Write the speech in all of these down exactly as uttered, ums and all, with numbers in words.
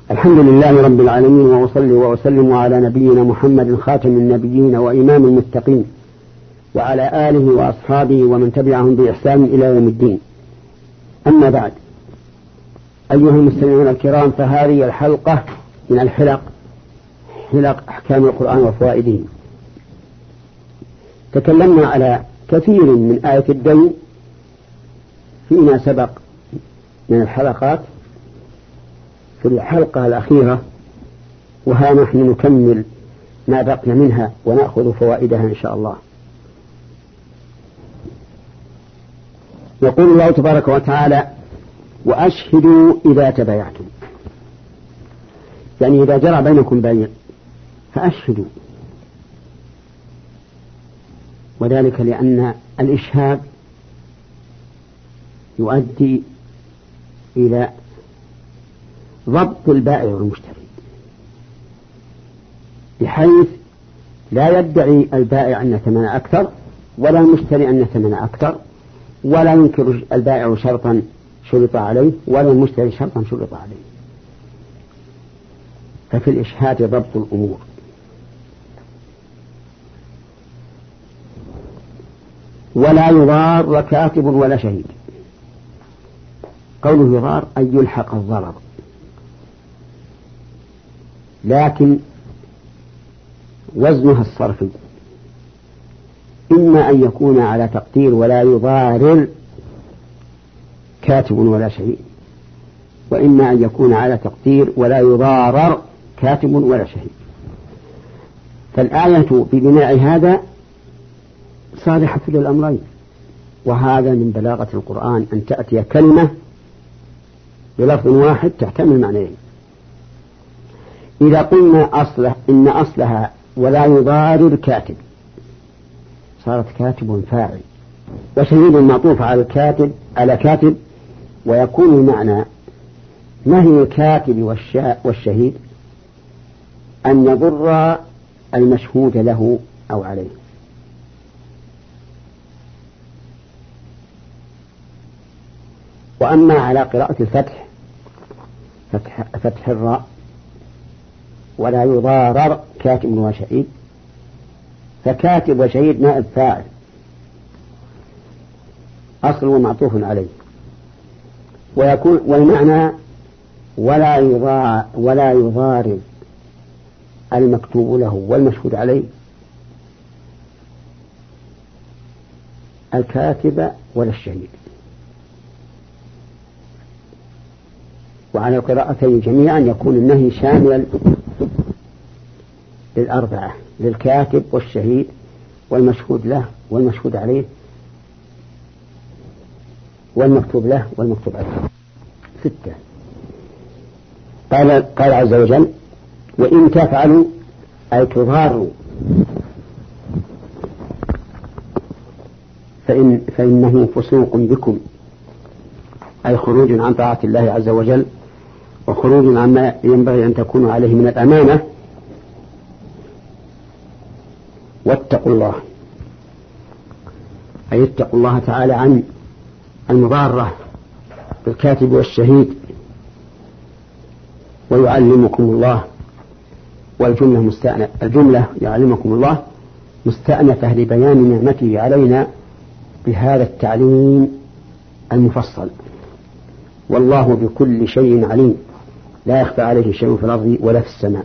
الحمد لله رب العالمين، وأصلي وأسلم على نبينا محمد خاتم النبيين وإمام المتقين، وعلى آله وأصحابه ومن تبعهم بإحسان إلى يوم الدين. أما بعد، أيها المستمعون الكرام، فهذه الحلقة من الحلق حلق أحكام القرآن وفوائده. تكلمنا على كثير من آية الدين فيما سبق من الحلقات في الحلقة الأخيرة، وها نحن نكمل ما بقي منها ونأخذ فوائدها إن شاء الله. يقول الله تبارك وتعالى: وأشهدوا إذا تبايعتم، يعني إذا جرى بينكم بيع فأشهدوا، وذلك لأن الإشهاد يؤدي إلى ضبط البائع والمشتري، بحيث لا يدعي البائع أن ثمن أكثر ولا المشتري أن ثمن أكثر، ولا ينكر البائع شرطا شرط عليه ولا المشتري شرطا شرط عليه. ففي الإشهاد ضبط الأمور. ولا يضار كاتب ولا شهيد. قوله يضار أي يلحق الضرر، لكن وزنها الصرفي إما أن يكون على تقدير ولا يضارر كاتب ولا شهيد، وإما أن يكون على تقدير ولا يضارر كاتب ولا شهيد. فالآية ببناء هذا صالحة للأمرين، وهذا من بلاغة القرآن أن تأتي كلمة بلفظ واحد تحتمل معنيين. إذا قلنا أصله إن أصلها ولا يضارر كاتب، صارت كاتب فاعل، وشهيد معطوف على الكاتب على كاتب، ويكون المعنى نهي الكاتب والشهيد أن يضر المشهود له أو عليه. وأما على قراءة الفتح فتح, فتح الراء ولا يضارر كاتب وشهيد، فكاتب وشهيد نائب فاعل أصل ومعطوف عليه، ويكون والمعنى ولا يضار ولا يضارر المكتوب له والمشهود عليه الكاتب ولا الشهيد. وعلى القراءتين جميعا يكون النهي شاملا للأربعة، للكاتب والشهيد والمشهود له والمشهود عليه والمكتوب له والمكتوب عليه. ستة. قال, قال عز وجل: وإن تفعلوا أي تضاروا فإن فإنه فسوق بكم، أي خروج عن طاعة الله عز وجل وخروج عما ينبغي أن تكونوا عليه من الأمانة. واتقوا الله، أي اتقوا الله تعالى عن المضارة بالكاتب والشهيد. ويعلمكم الله، والجملة مستأنفة، الجملة يعلمكم الله مستأنفة لبيان نعمته علينا بهذا التعليم المفصل. والله بكل شيء عليم، لا يخفى عليه شيء في الأرض ولا في السماء.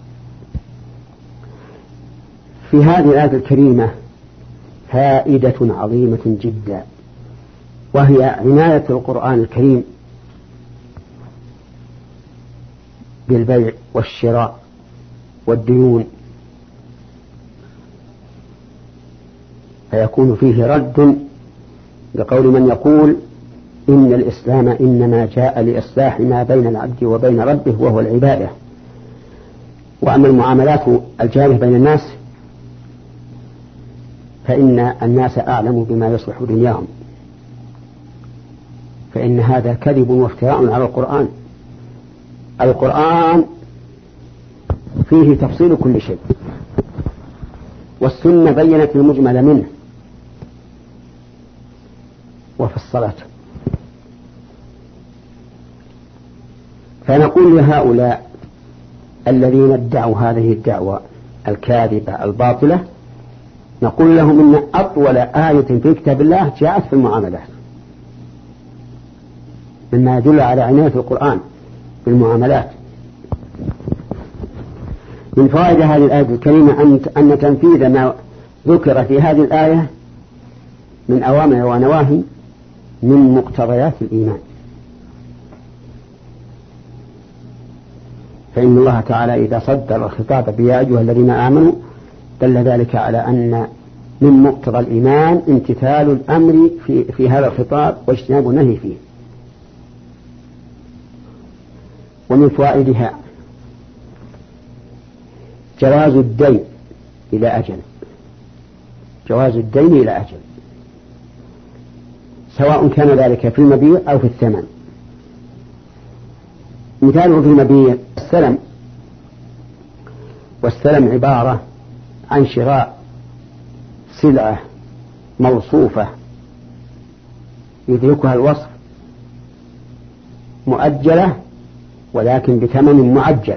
في هذه الآية الكريمة فائدة عظيمة جدا، وهي عناية القرآن الكريم بالبيع والشراء والديون، فيكون فيه رد لقول من يقول إن الإسلام إنما جاء لإصلاح ما بين العبد وبين ربه وهو العبادة، وأما المعاملات الجارية بين الناس فإن الناس أعلم بما يصلح دنياهم. فإن هذا كذب وافتراء على القرآن. القرآن فيه تفصيل كل شيء، والسنة بينت المجمل منه وفصلته. فنقول لهؤلاء الذين ادعوا هذه الدعوة الكاذبة الباطلة نقول لهم إن أطول آية في كتاب الله جاءت في المعاملات، مما يدل على عناية القرآن بالمعاملات. من فوائد هذه الآية الكريمة أن تنفيذ ما ذكر في هذه الآية من أوامر ونواهي من مقتضيات الإيمان، فإن الله تعالى إذا صدر الخطاب بيا أيها الذين آمنوا دل ذلك على أن من مقتضى الإيمان امتثال الأمر في, في هذا الخطاب واجتناب النهي فيه. ومن فوائدها جواز الدين إلى أجل، جواز الدين إلى أجل سواء كان ذلك في المبيع أو في الثمن. مثاله في المبيع السلم، والسلم عبارة عن شراء سلعة موصوفة يدركها الوصف مؤجلة ولكن بثمن معجل،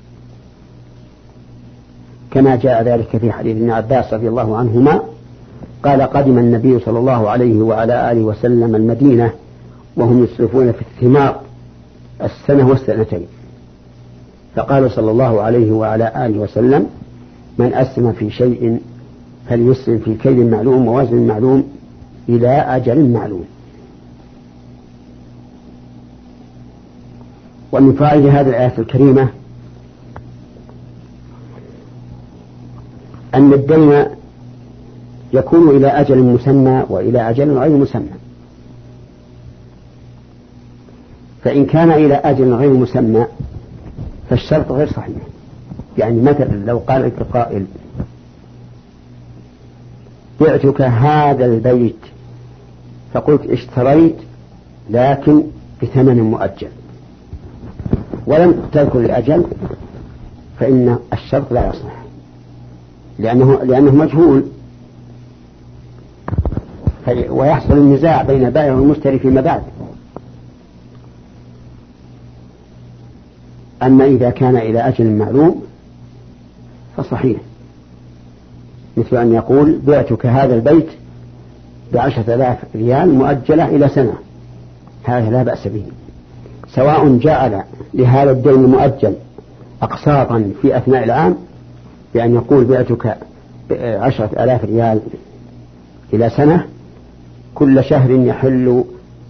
كما جاء ذلك في حديث ابن عباس رضي الله عنهما قال قدم النبي صلى الله عليه وعلى آله وسلم المدينة وهم يسرفون في الثمار السنة والسنتين، فقال صلى الله عليه وعلى آله وسلم من أسلم في شيء فليسلم في كيل معلوم ووزن معلوم إلى أجل معلوم. ومن فائدة هذه الآية الكريمة أن الدين يكون إلى أجل مسمى وإلى أجل غير مسمى، فإن كان إلى أجل غير مسمى فالشرط غير صحيح. يعني مثلا لو قال لك قائل بعتك هذا البيت فقلت اشتريت لكن بثمن مؤجل ولم تذكر الأجل، فإن الشرط لا يصح لأنه, لأنه مجهول، ويحصل النزاع بين البائع والمشتري فيما بعد. أما إذا كان إلى أجل معلوم فصحيح، مثل أن يقول بعتك هذا البيت بعشرة آلاف ريال مؤجلة إلى سنة، هذا لا بأس به، سواء جعل لهذا الدين المؤجل أقساطا في أثناء العام بأن يقول بعتك عشرة آلاف ريال إلى سنة كل شهر يحل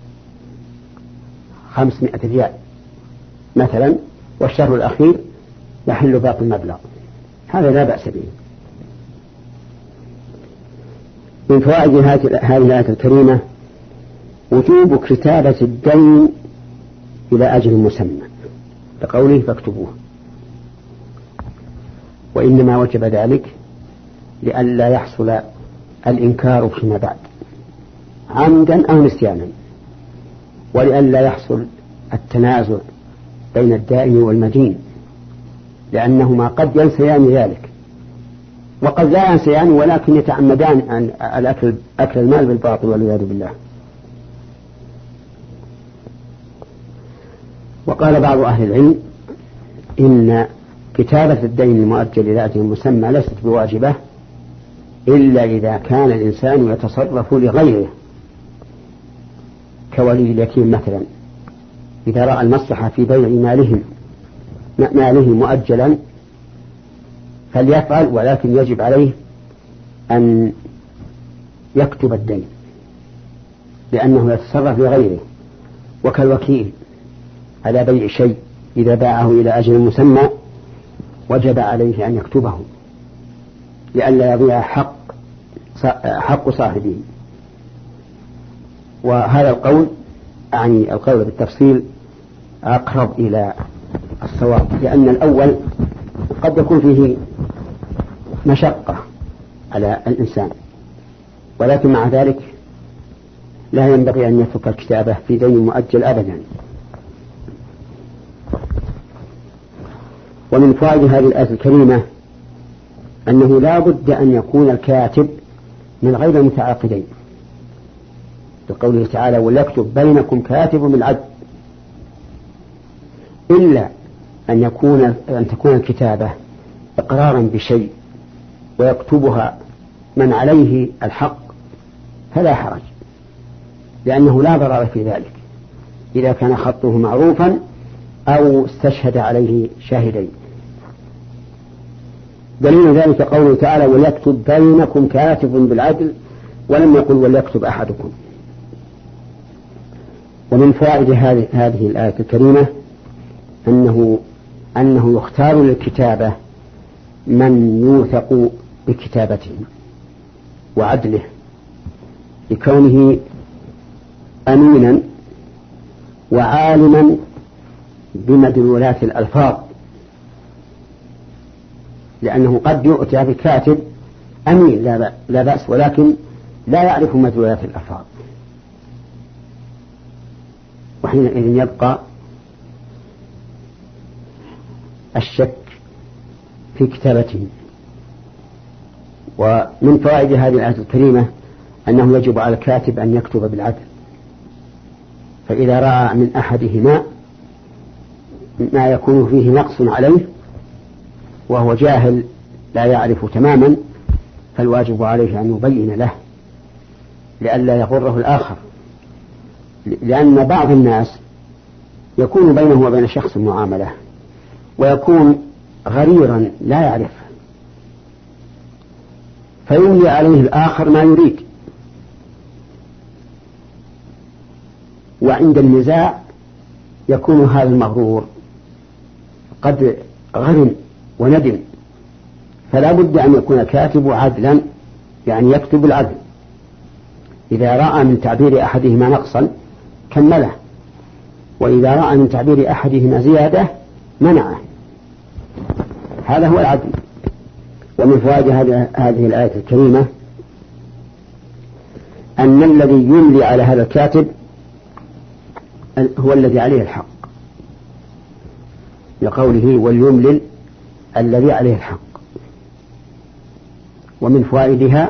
خمسمائة ريال مثلا، والشهر الأخير يحل باقي المبلغ، هذا لا بأس به. من فوائد هذه الآية الكريمة وجوب كتابة الدين إلى أجل مسمى لقوله فاكتبوه، وإنما وجب ذلك لئلا يحصل الإنكار فيما بعد عمدا أو نسيانا، ولئلا يحصل التنازع بين الدائن والمدين، لأنهما قد ينسيان ذلك وقد لا ينسيان ولكن يتعمدان عن الأكل أكل المال بالباطل والعياذ بالله. وقال بعض أهل العلم إن كتابة الدين المؤجل إلى أجل مسمى ليست بواجبة إلا إذا كان الإنسان يتصرف لغيره كولي اليتيم مثلا، إذا رأى المصلحة في بيع مالهم ماله مؤجلا فليفعل، ولكن يجب عليه أن يكتب الدين لأنه يتصرف لغيره، وكالوكيل على بيع شيء إذا باعه إلى أجل مسمى وجب عليه أن يكتبه لئلا يضيع حق حق صاحبه. وهذا القول أعني القول بالتفصيل أقرب إلى الصواب، لأن الأول قد يكون فيه مشقة على الإنسان، ولكن مع ذلك لا ينبغي أن يترك الكتابة في دين مؤجل أبدا. ومن فوائد هذه الآية الكريمة أنه لا بد أن يكون الكاتب من غير المتعاقدين، لقوله تعالى وليكتب بينكم كاتب بالعدل، إلا أن يكون أن تكون الكتابة إقرارا بشيء ويكتبها من عليه الحق فلا حرج، لأنه لا ضرر في ذلك إذا كان خطه معروفا أو استشهد عليه شاهدين. دليل ذلك قوله تعالى: وليكتب بينكم كاتب بالعدل، ولم يقل وليكتب أحدكم. ومن فوائد هذه الآية الكريمة أنه أنه يختار للكتابة من يوثق بكتابته وعدله لكونه أمينا وعالما بمدلولات الألفاظ، لأنه قد يؤتى بكاتب أمين لا بأس ولكن لا يعرف مدلولات الألفاظ، وحينئذ يبقى الشك في كتابته. ومن فوائد هذه الآية الكريمة أنه يجب على الكاتب أن يكتب بالعدل، فإذا رأى من أحدهما ما يكون فيه نقص عليه وهو جاهل لا يعرف تماما فالواجب عليه أن يبين له لئلا يغره الآخر، لأن بعض الناس يكون بينه وبين شخص معاملة ويكون غريرا لا يعرف فيولي عليه الآخر ما يريد، وعند النزاع يكون هذا المغرور قد غرم وندم. فلا بد أن يكون الكاتب عدلا، يعني يكتب العدل، إذا رأى من تعبير أحدهما نقصا كمله، وإذا رأى من تعبير أحدهما زيادة منعه. هذا هو العدل. ومن فوائد هذه الآية الكريمة أن الذي يملي على هذا الكاتب هو الذي عليه الحق، لقوله وليملل الذي عليه الحق. ومن فوائدها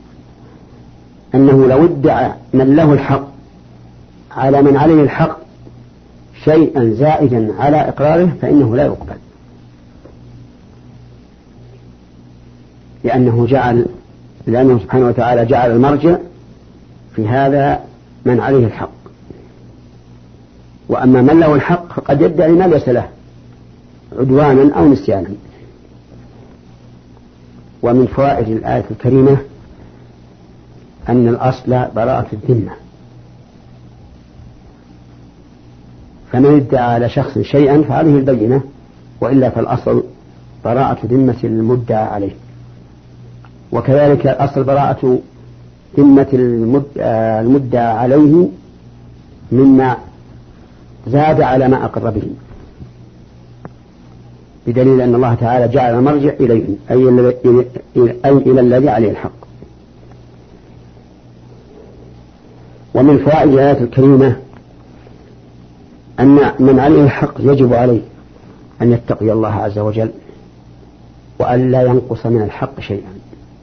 أنه لو ادعى من له الحق على من عليه الحق شيئا زائدا على إقراره فإنه لا يقبل، لأنه جعل لأنه سبحانه وتعالى جعل المرجع في هذا من عليه الحق، وأما من له الحق فقد يدعي ما ليس له عدوانا أو نسيانا. ومن فوائد الآية الكريمة أن الأصل براءة الذمة، فمن ادعى على شخص شيئا فعليه البينة، وإلا فالأصل براءة ذمة المدعى عليه. وكذلك الأصل براءة ذمة المدعى عليه مما زاد على ما أقر به، بدليل أن الله تعالى جعل المرجع إليه أي إلى الذي عليه الحق. ومن فوائد الآية الكريمة أن من عليه الحق يجب عليه أن يتقي الله عز وجل وأن لا ينقص من الحق شيئا،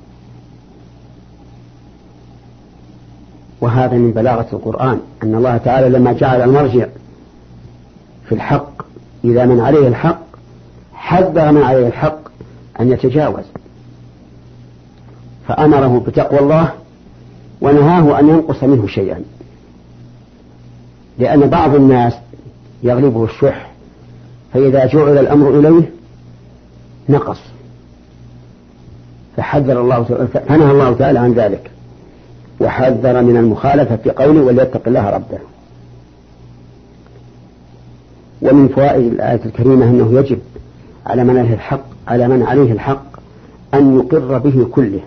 وهذا من بلاغة القرآن أن الله تعالى لما جعل المرجع في الحق إذا من عليه الحق حذر من عليه الحق أن يتجاوز، فأمره بتقوى الله ونهاه أن ينقص منه شيئا، لأن بعض الناس يغلبه الشح فإذا جعل الأمر إليه نقص، فحذر الله فنهى الله تعالى عن ذلك وحذر من المخالفة في قوله وليتق الله ربه. ومن فوائد الآية الكريمة أنه يجب على من عليه الحق على من عليه الحق أن يقر به كله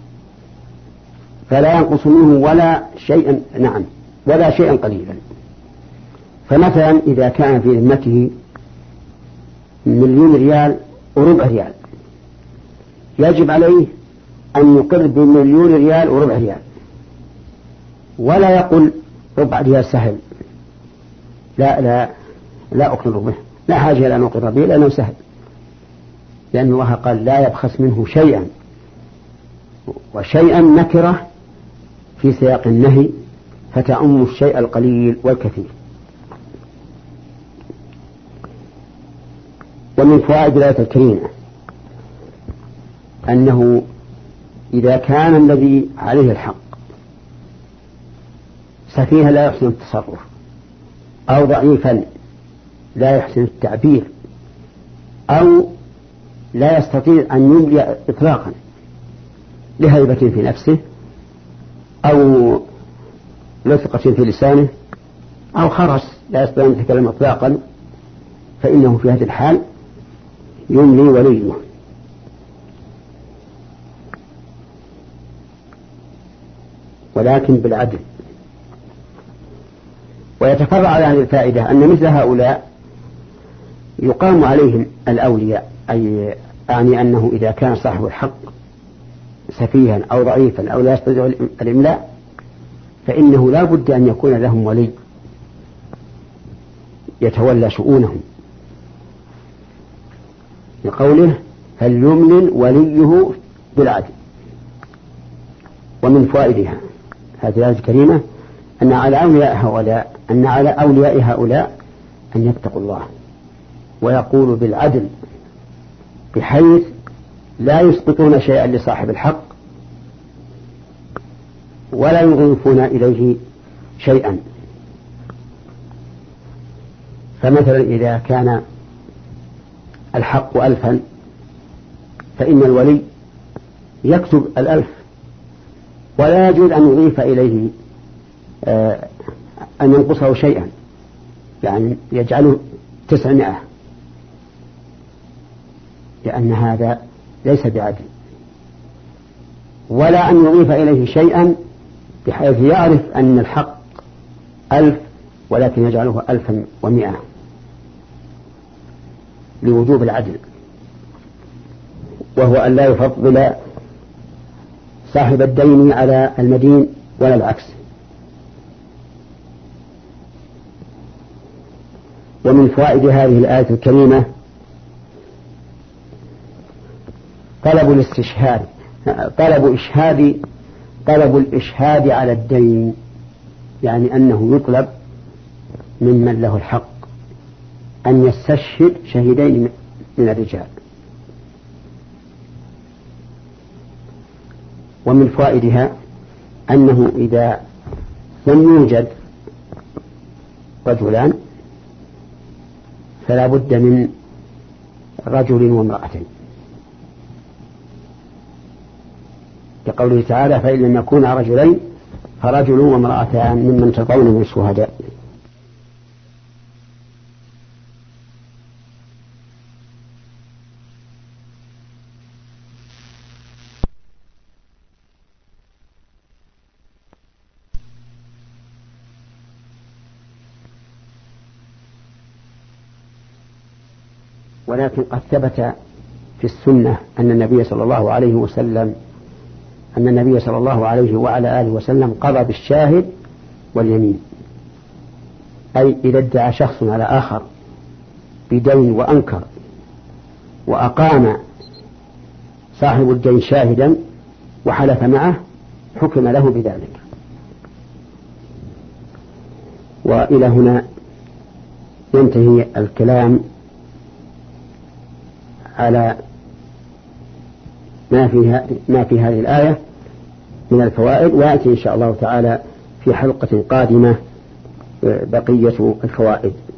فلا ينقص منه ولا شيئا نعم ولا شيئا قليلا. فمثلا إذا كان في ذمته مليون ريال وربع ريال يجب عليه أن يقر بمليون ريال وربع ريال، ولا يقول ربع ريال سهل لا لا لا أقر به، لا حاجة إلى أن أقر به لأنه سهل، لأن الله قال لا يبخس منه شيئا، وشيئا نكرة في سياق النهي فتعم الشيء القليل والكثير. ومن فوائد الآية الكريمة أنه إذا كان الذي عليه الحق سفيها لا يحسن التصرف أو ضعيفا لا يحسن التعبير أو لا يستطيع أن يملي إطلاقا لهيبة في نفسه أو لثقة في لسانه أو خرس لا يستطيع أن يتكلم إطلاقا، فإنه في هذه الحال يملي وليه. ولكن بالعدل. ويتفرع على هذه الفائدة أن مثل هؤلاء يقام عليهم الأولياء، أي أعني أنه إذا كان صاحب الحق سفيها أو ضعيفا أو لا يستطيع الإملاء فإنه لا بد أن يكون لهم ولي يتولى شؤونهم، لقوله فليملل وليه بالعدل. ومن فوائدها هذه الآية الكريمة أن على أولياء هؤلاء أن على أولياء هؤلاء أن يتقوا الله ويقولوا بالعدل، بحيث لا يسقطون شيئا لصاحب الحق ولا يضيفون إليه شيئا. فمثلا إذا كان الحق ألفا فإن الولي يكتب الألف ولا يجوز أن يضيف إليه آه أن ينقصه شيئا، يعني يجعله تسعمائة، لأن هذا ليس بعدل، ولا أن يضيف إليه شيئا بحيث يعرف أن الحق ألف ولكن يجعله ألفا ومئة، لوجوب العدل، وهو أن لا يفضل صاحب الدين على المدين ولا العكس. ومن فوائد هذه الآية الكريمة طلب الاستشهاد، طلب إشهاد طلب الإشهاد على الدين، يعني أنه يطلب ممن له الحق أن يستشهد شهيدين من الرجال. ومن فوائدها أنه إذا لم يوجد رجلان فلا بد من رجل وامرأتين، كقوله تعالى فإن لم يكونا رجلين فرجل وامرأتان ممن ترضون من الشهداء. ولكن قد ثبت في السنة أن النبي صلى الله عليه وسلم أن النبي صلى الله عليه وعلى آله وسلم قضى بالشاهد واليمين، أي إذا ادعى شخص على آخر بدين وأنكر وأقام صاحب الدين شاهدا وحلف معه حكم له بذلك. وإلى هنا ينتهي الكلام على ما فيها ما في هذه الآية من الفوائد، ويأتي إن شاء الله تعالى في حلقة قادمة بقية الفوائد.